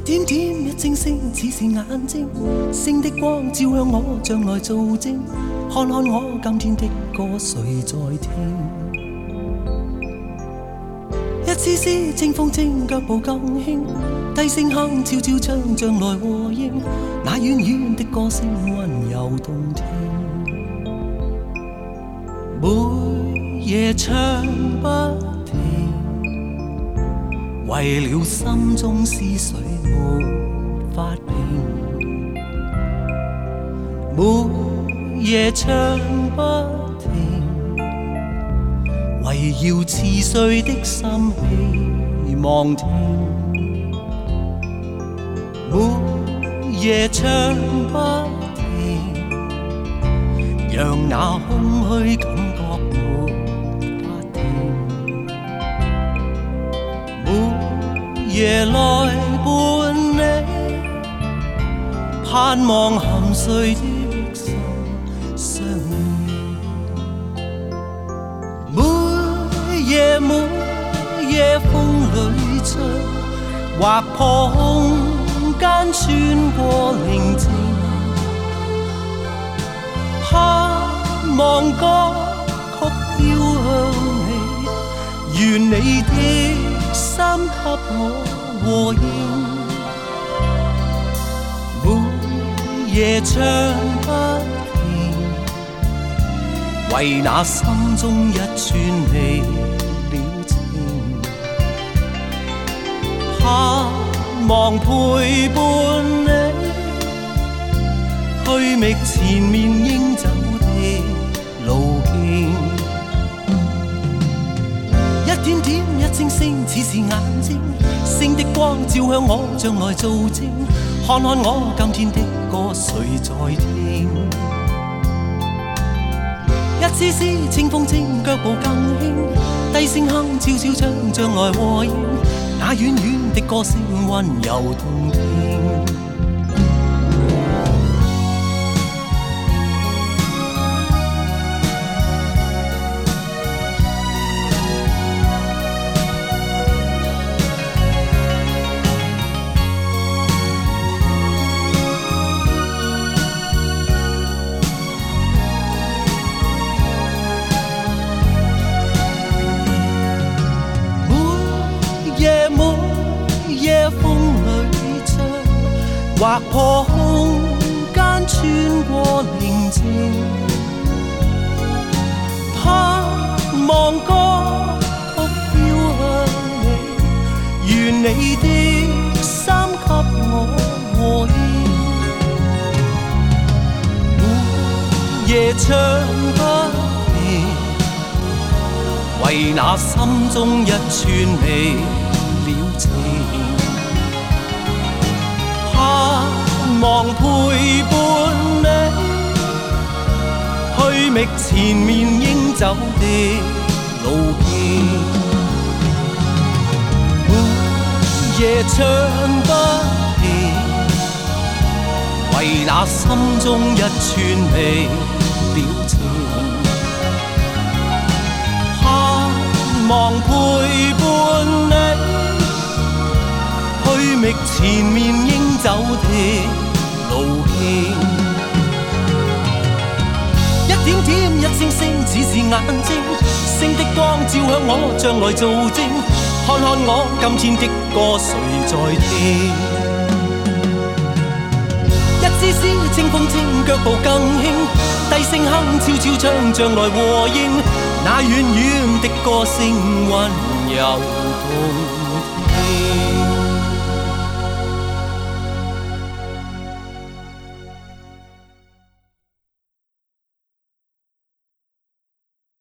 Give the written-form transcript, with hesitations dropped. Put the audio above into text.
點點一晶星，似是眼睛，星的光照向我，像來做證，看看我今天的歌誰在聽？一絲絲清風清，腳步更輕，低聲哼悄悄唱，像來和應，那遠遠的歌聲溫柔動聽。每夜唱不停，為了心中思緒沒法平。每夜唱不停，圍繞似碎的心希望聽。每夜唱不停，讓那空虛感覺沒法停。每夜來伴你，盼望含睡的心相連。每夜風裏唱，劃破空間穿過寧靜，盼望歌曲飄向你，願你的心給我和應。每夜唱不停，為那心中一串離了情，盼望陪伴你，去覓前面應走的路徑。一點點一晶星，似是眼睛，星的光照向我，像來做證，看看我今天的歌誰在聽？一絲絲清風清，腳步更輕，低聲哼悄悄唱，像來和應，那遠遠的歌聲溫柔動聽。每夜風裏唱，劃破空間穿過寧靜，盼望歌曲飄向你，願你的心給我和應。每夜唱不停，為那心中一串離了情，盼望陪伴你，去覓前面應走的路徑。每夜唱不停，為那心中一串離了情，盼望陪伴你，去覓前面應走的路徑。一點點一星星，似是眼睛，星的光照向我，將來做證，看看我今天的歌誰在聽？一絲絲清風清，腳步更輕，低聲哼悄悄唱，像來和應，那遠遠的歌聲溫柔動聽。